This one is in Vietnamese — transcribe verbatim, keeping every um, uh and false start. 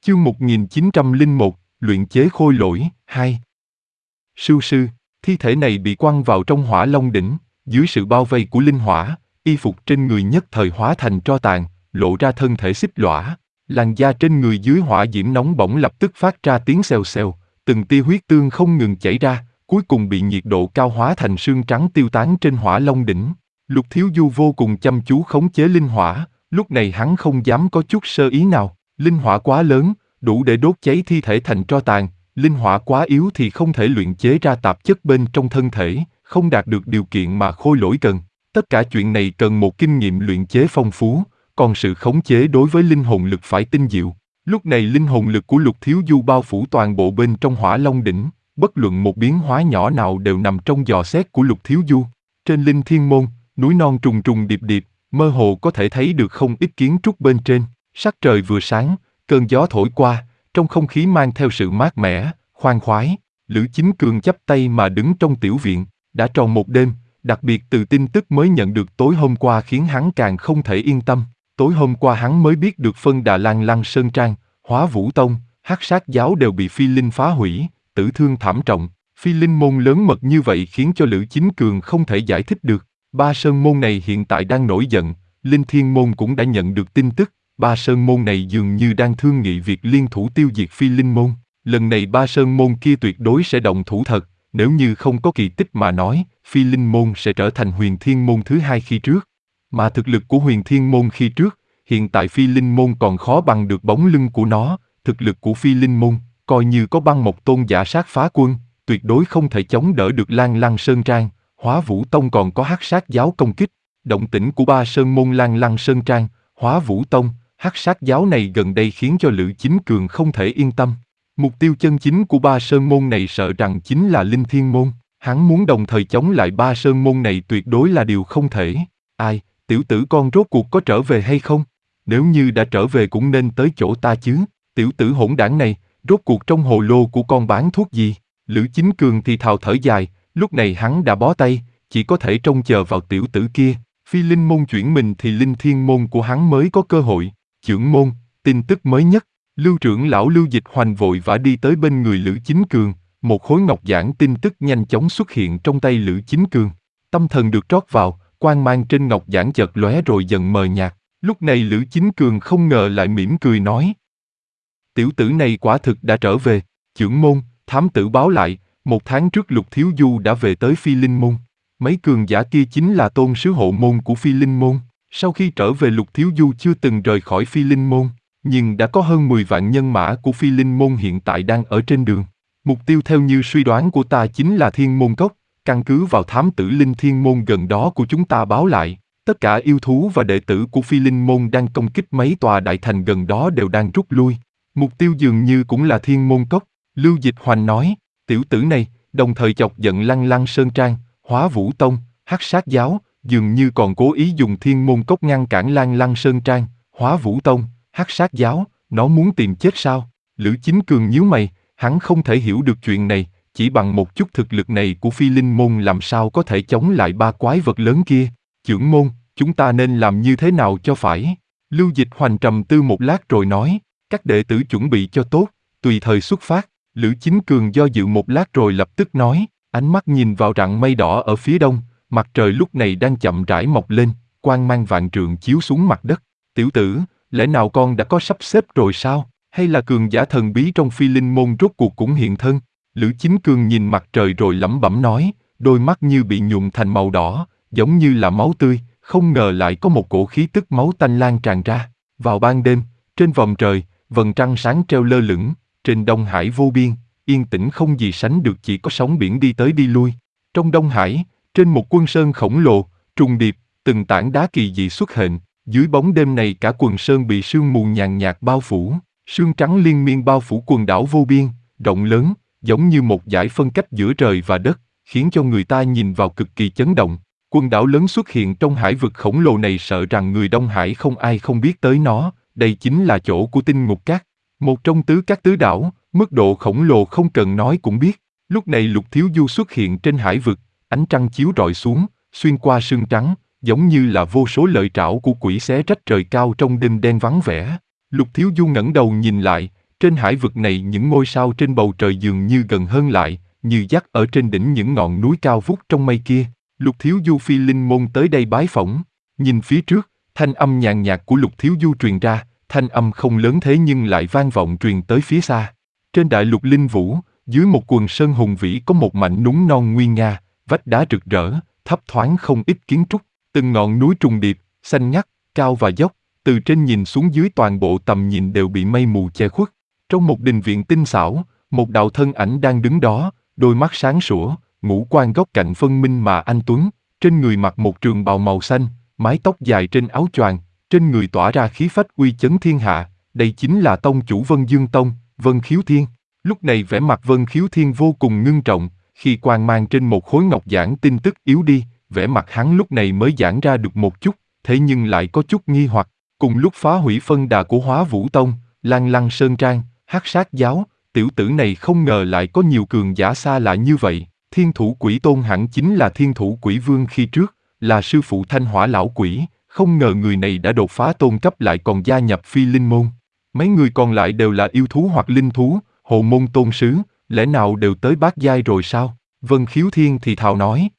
Chương một nghìn chín trăm lẻ một, luyện chế khôi lỗi, hai. Sưu sư, thi thể này bị quăng vào trong hỏa long đỉnh, dưới sự bao vây của linh hỏa, y phục trên người nhất thời hóa thành tro tàn, lộ ra thân thể xích lõa, làn da trên người dưới hỏa diễm nóng bỏng lập tức phát ra tiếng xèo xèo, từng tia huyết tương không ngừng chảy ra, cuối cùng bị nhiệt độ cao hóa thành sương trắng tiêu tán trên hỏa long đỉnh. Lục Thiếu Du vô cùng chăm chú khống chế linh hỏa, lúc này hắn không dám có chút sơ ý nào, linh hỏa quá lớn, đủ để đốt cháy thi thể thành tro tàn, linh hỏa quá yếu thì không thể luyện chế ra tạp chất bên trong thân thể, không đạt được điều kiện mà khôi lỗi cần. Tất cả chuyện này cần một kinh nghiệm luyện chế phong phú, còn sự khống chế đối với linh hồn lực phải tinh diệu. Lúc này linh hồn lực của Lục Thiếu Du bao phủ toàn bộ bên trong hỏa long đỉnh, bất luận một biến hóa nhỏ nào đều nằm trong dò xét của Lục Thiếu Du. Trên Linh Thiên Môn, núi non trùng trùng điệp điệp, mơ hồ có thể thấy được không ít kiến trúc bên trên. Sắc trời vừa sáng, cơn gió thổi qua, trong không khí mang theo sự mát mẻ, khoan khoái. Lữ Chính Cường chắp tay mà đứng trong tiểu viện, đã tròn một đêm, đặc biệt từ tin tức mới nhận được tối hôm qua khiến hắn càng không thể yên tâm. Tối hôm qua hắn mới biết được phân Đà Lan Lăng Sơn Trang, Hóa Vũ Tông, Hắc Sát Giáo đều bị Phi Linh phá hủy, tử thương thảm trọng. Phi Linh môn lớn mật như vậy khiến cho Lữ Chính Cường không thể giải thích được. Ba Sơn môn này hiện tại đang nổi giận, Linh Thiên môn cũng đã nhận được tin tức. Ba Sơn môn này dường như đang thương nghị việc liên thủ tiêu diệt Phi Linh môn. Lần này Ba Sơn môn kia tuyệt đối sẽ động thủ thật, nếu như không có kỳ tích mà nói, Phi Linh môn sẽ trở thành Huyền Thiên môn thứ hai khi trước. Mà thực lực của Huyền Thiên môn khi trước, hiện tại Phi Linh môn còn khó bằng được bóng lưng của nó. Thực lực của Phi Linh môn, coi như có băng một tôn giả sát phá quân, tuyệt đối không thể chống đỡ được Lan Lăng Sơn Trang. Hóa Vũ Tông còn có Hắc Sát Giáo công kích. Động tĩnh của Ba Sơn môn Lan Lăng Sơn Trang, Hóa Vũ Tông, Hắc Sát Giáo này gần đây khiến cho Lữ Chính Cường không thể yên tâm. Mục tiêu chân chính của Ba Sơn môn này sợ rằng chính là Linh Thiên môn. Hắn muốn đồng thời chống lại Ba Sơn môn này tuyệt đối là điều không thể. Ai, tiểu tử con rốt cuộc có trở về hay không? Nếu như đã trở về cũng nên tới chỗ ta chứ. Tiểu tử hỗn đảng này, rốt cuộc trong hồ lô của con bán thuốc gì? Lữ Chính Cường thì thào thở dài, lúc này hắn đã bó tay, chỉ có thể trông chờ vào tiểu tử kia. Phi Linh môn chuyển mình thì Linh Thiên môn của hắn mới có cơ hội. Chưởng môn, tin tức mới nhất, Lưu trưởng lão Lưu Dịch Hoành vội vã đi tới bên người Lữ Chính Cường, một khối ngọc giản tin tức nhanh chóng xuất hiện trong tay Lữ Chính Cường. Tâm thần được trót vào, quang mang trên ngọc giản chợt lóe rồi dần mờ nhạt. Lúc này Lữ Chính Cường không ngờ lại mỉm cười nói: tiểu tử này quả thực đã trở về. Chưởng môn, thám tử báo lại, một tháng trước Lục Thiếu Du đã về tới Phi Linh môn. Mấy cường giả kia chính là tôn sứ hộ môn của Phi Linh môn. Sau khi trở về Lục Thiếu Du chưa từng rời khỏi Phi Linh môn, nhưng đã có hơn mười vạn nhân mã của Phi Linh môn hiện tại đang ở trên đường. Mục tiêu theo như suy đoán của ta chính là Thiên Môn Cốc, căn cứ vào thám tử Linh Thiên môn gần đó của chúng ta báo lại, tất cả yêu thú và đệ tử của Phi Linh môn đang công kích mấy tòa đại thành gần đó đều đang rút lui. Mục tiêu dường như cũng là Thiên Môn Cốc, Lưu Dịch Hoành nói. Tiểu tử này, đồng thời chọc giận Lăng Lăng Sơn Trang, Hóa Vũ Tông, Hắc Sát Giáo, dường như còn cố ý dùng Thiên Môn Cốc ngăn cản Lan Lăng Sơn Trang, Hóa Vũ Tông, Hắc Sát Giáo, nó muốn tìm chết sao? Lữ Chính Cường nhíu mày, hắn không thể hiểu được chuyện này, chỉ bằng một chút thực lực này của Phi Linh môn làm sao có thể chống lại ba quái vật lớn kia. Chưởng môn, chúng ta nên làm như thế nào cho phải? Lưu Dịch Hoành trầm tư một lát rồi nói, các đệ tử chuẩn bị cho tốt, tùy thời xuất phát. Lữ Chính Cường do dự một lát rồi lập tức nói, ánh mắt nhìn vào rặng mây đỏ ở phía đông, mặt trời lúc này đang chậm rãi mọc lên, quang mang vạn trượng chiếu xuống mặt đất. Tiểu tử, lẽ nào con đã có sắp xếp rồi sao? Hay là cường giả thần bí trong Phi Linh môn rốt cuộc cũng hiện thân? Lữ Chính Cường nhìn mặt trời rồi lẩm bẩm nói, đôi mắt như bị nhuộm thành màu đỏ, giống như là máu tươi, không ngờ lại có một cổ khí tức máu tanh lan tràn ra. Vào ban đêm, trên vòm trời, vầng trăng sáng treo lơ lửng, trên Đông Hải vô biên, yên tĩnh không gì sánh được, chỉ có sóng biển đi tới đi lui. Trong Đông Hải, trên một quân sơn khổng lồ, trùng điệp, từng tảng đá kỳ dị xuất hiện, dưới bóng đêm này cả quần sơn bị sương mù nhàn nhạt bao phủ, sương trắng liên miên bao phủ quần đảo vô biên, rộng lớn, giống như một dải phân cách giữa trời và đất, khiến cho người ta nhìn vào cực kỳ chấn động. Quần đảo lớn xuất hiện trong hải vực khổng lồ này, sợ rằng người Đông Hải không ai không biết tới nó, đây chính là chỗ của Tinh Ngục Cát, một trong tứ các tứ đảo, mức độ khổng lồ không cần nói cũng biết. Lúc này Lục Thiếu Du xuất hiện trên hải vực, ánh trăng chiếu rọi xuống, xuyên qua sương trắng, giống như là vô số lợi trảo của quỷ xé rách trời cao trong đêm đen vắng vẻ. Lục Thiếu Du ngẩng đầu nhìn lại, Trên hải vực này những ngôi sao trên bầu trời dường như gần hơn lại, như dắt ở trên đỉnh những ngọn núi cao vút trong mây kia. Lục Thiếu Du phi linh môn tới đây bái phỏng, nhìn phía trước, thanh âm nhàn nhạt của Lục Thiếu Du truyền ra, thanh âm không lớn thế nhưng lại vang vọng truyền tới phía xa. Trên đại lục linh vũ, dưới một quần sơn hùng vĩ có một mảnh núi non nguy nga, vách đá rực rỡ, thấp thoáng không ít kiến trúc, từng ngọn núi trùng điệp, xanh ngắt, cao và dốc, từ trên nhìn xuống dưới toàn bộ tầm nhìn đều bị mây mù che khuất. Trong một đình viện tinh xảo, một đạo thân ảnh đang đứng đó, đôi mắt sáng sủa, ngũ quan góc cạnh phân minh mà anh tuấn, trên người mặc một trường bào màu xanh, mái tóc dài trên áo choàng, trên người tỏa ra khí phách uy chấn thiên hạ, đây chính là tông chủ Vân Dương Tông, Vân Khiếu Thiên. Lúc này vẻ mặt Vân Khiếu Thiên vô cùng ngưng trọng, khi quang mang trên một khối ngọc giản tin tức yếu đi, vẻ mặt hắn lúc này mới giãn ra được một chút, thế nhưng lại có chút nghi hoặc. Cùng lúc phá hủy phân đà của Hóa Vũ Tông, Lan Lăng Sơn Trang, Hắc Sát Giáo, tiểu tử này không ngờ lại có nhiều cường giả xa lạ như vậy. Thiên Thủ Quỷ Tôn hẳn chính là Thiên Thủ Quỷ Vương khi trước, là sư phụ Thanh Hỏa Lão Quỷ, không ngờ người này đã đột phá tôn cấp lại còn gia nhập Phi Linh Môn. Mấy người còn lại đều là yêu thú hoặc linh thú, Hồ Môn Tôn Sứ, lẽ nào đều tới bát giai rồi sao? Vân Khiếu Thiên thì thào nói,